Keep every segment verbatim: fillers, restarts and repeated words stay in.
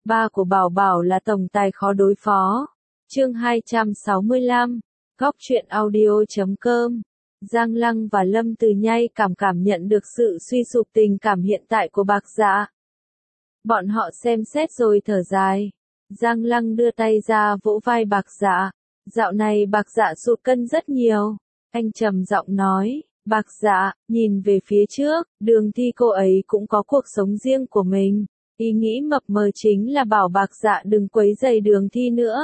Ba của Bảo Bảo là tổng tài khó đối phó. Chương hai trăm sáu mươi lăm, Góc truyện audio chấm com. Giang Lăng và Lâm Từ Nhai cảm cảm nhận được sự suy sụp tình cảm hiện tại của Bạc Dạ. Bọn họ xem xét rồi thở dài. Giang Lăng đưa tay ra vỗ vai Bạc Dạ. Dạo này Bạc Dạ sụt cân rất nhiều. Anh trầm giọng nói, Bạc Dạ, nhìn về phía trước, Đường Thi cô ấy cũng có cuộc sống riêng của mình. Ý nghĩ mập mờ chính là bảo Bạc Dạ đừng quấy rầy Đường Thi nữa.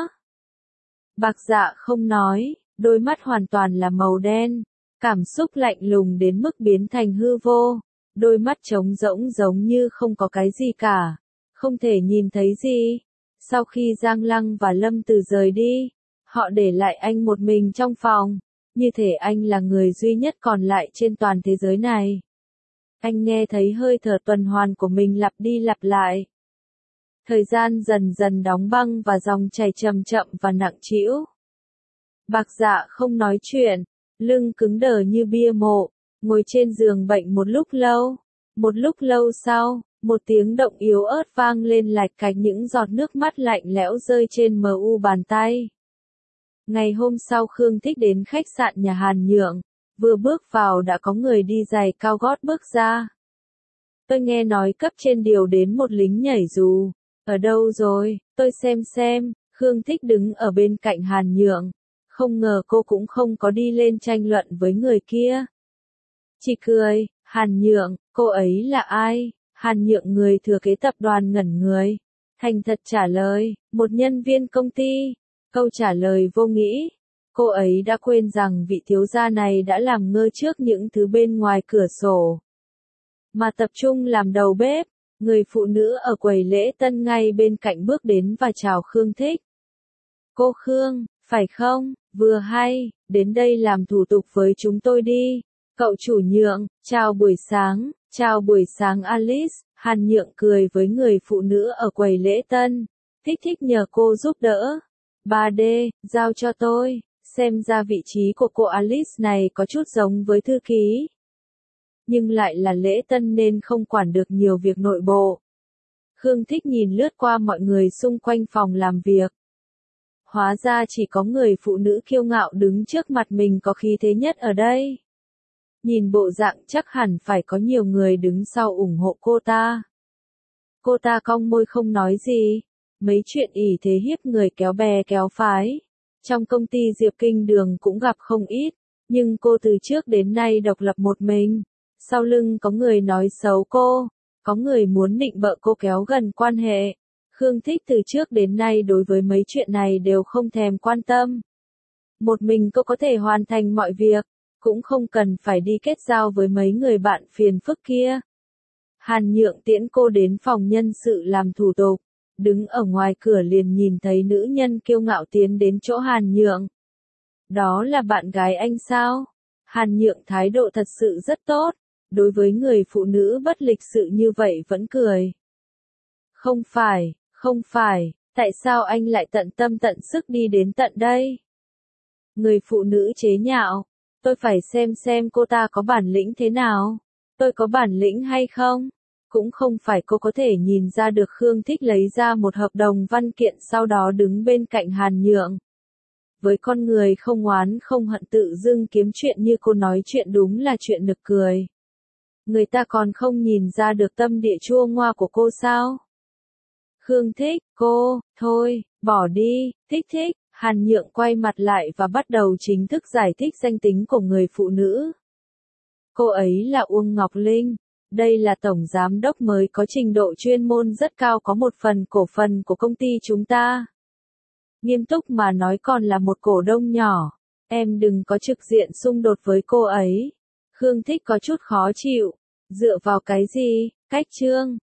Bạc Dạ không nói, đôi mắt hoàn toàn là màu đen, cảm xúc lạnh lùng đến mức biến thành hư vô, đôi mắt trống rỗng giống như không có cái gì cả, không thể nhìn thấy gì. Sau khi Giang Lăng và Lâm Từ rời đi, họ để lại anh một mình trong phòng, như thể anh là người duy nhất còn lại trên toàn thế giới này. Anh nghe thấy hơi thở tuần hoàn của mình lặp đi lặp lại. Thời gian dần dần đóng băng và dòng chảy chậm chậm và nặng trĩu. Bạc Dạ không nói chuyện, lưng cứng đờ như bia mộ, ngồi trên giường bệnh một lúc lâu. Một lúc lâu sau, một tiếng động yếu ớt vang lên lạch cạch, những giọt nước mắt lạnh lẽo rơi trên mờ u bàn tay. Ngày hôm sau Khương Thích đến khách sạn nhà Hàn Nhượng, vừa bước vào đã có người đi giày cao gót bước ra. Tôi nghe nói cấp trên điều đến một lính nhảy dù. Ở đâu rồi, tôi xem xem. Khương Thích đứng ở bên cạnh Hàn Nhượng. Không ngờ cô cũng không có đi lên tranh luận với người kia. Chỉ cười, Hàn Nhượng, cô ấy là ai? Hàn Nhượng người thừa kế tập đoàn ngẩn người. Thành thật trả lời, một nhân viên công ty. Câu trả lời vô nghĩ. Cô ấy đã quên rằng vị thiếu gia này đã làm ngơ trước những thứ bên ngoài cửa sổ, mà tập trung làm đầu bếp. Người phụ nữ ở quầy lễ tân ngay bên cạnh bước đến và chào Khương Thích. Cô Khương, phải không? Vừa hay, đến đây làm thủ tục với chúng tôi đi. Cậu chủ Nhượng, chào buổi sáng, chào buổi sáng Alice. Hàn Nhượng cười với người phụ nữ ở quầy lễ tân. Thích thích nhờ cô giúp đỡ. ba D, giao cho tôi. Xem ra vị trí của cô Alice này có chút giống với thư ký, nhưng lại là lễ tân nên không quản được nhiều việc nội bộ. Khương Thích nhìn lướt qua mọi người xung quanh phòng làm việc. Hóa ra chỉ có người phụ nữ kiêu ngạo đứng trước mặt mình có khí thế nhất ở đây. Nhìn bộ dạng chắc hẳn phải có nhiều người đứng sau ủng hộ cô ta. Cô ta cong môi không nói gì. Mấy chuyện ỷ thế hiếp người kéo bè kéo phái, trong công ty Diệp Kinh Đường cũng gặp không ít, nhưng cô từ trước đến nay độc lập một mình. Sau lưng có người nói xấu cô, có người muốn định bợ cô kéo gần quan hệ. Khương Thích từ trước đến nay đối với mấy chuyện này đều không thèm quan tâm. Một mình cô có thể hoàn thành mọi việc, cũng không cần phải đi kết giao với mấy người bạn phiền phức kia. Hàn Nhượng tiễn cô đến phòng nhân sự làm thủ tục, đứng ở ngoài cửa liền nhìn thấy nữ nhân kiêu ngạo tiến đến chỗ Hàn Nhượng. Đó là bạn gái anh sao? Hàn Nhượng thái độ thật sự rất tốt, đối với người phụ nữ bất lịch sự như vậy vẫn cười. Không phải, không phải, tại sao anh lại tận tâm tận sức đi đến tận đây? Người phụ nữ chế nhạo, tôi phải xem xem cô ta có bản lĩnh thế nào. Tôi có bản lĩnh hay không? Cũng không phải cô có thể nhìn ra được. Khương Thích lấy ra một hợp đồng văn kiện sau đó đứng bên cạnh Hàn Nhượng. Với con người không oán không hận tự dưng kiếm chuyện như cô nói chuyện đúng là chuyện nực cười. Người ta còn không nhìn ra được tâm địa chua ngoa của cô sao? Khương Thích, cô, thôi, bỏ đi, Thích Thích. Hàn Nhượng quay mặt lại và bắt đầu chính thức giải thích danh tính của người phụ nữ. Cô ấy là Uông Ngọc Linh. Đây là tổng giám đốc mới có trình độ chuyên môn rất cao, có một phần cổ phần của công ty chúng ta. Nghiêm túc mà nói còn là một cổ đông nhỏ. Em đừng có trực diện xung đột với cô ấy. Khương Thích có chút khó chịu. Dựa vào cái gì? Cách trương.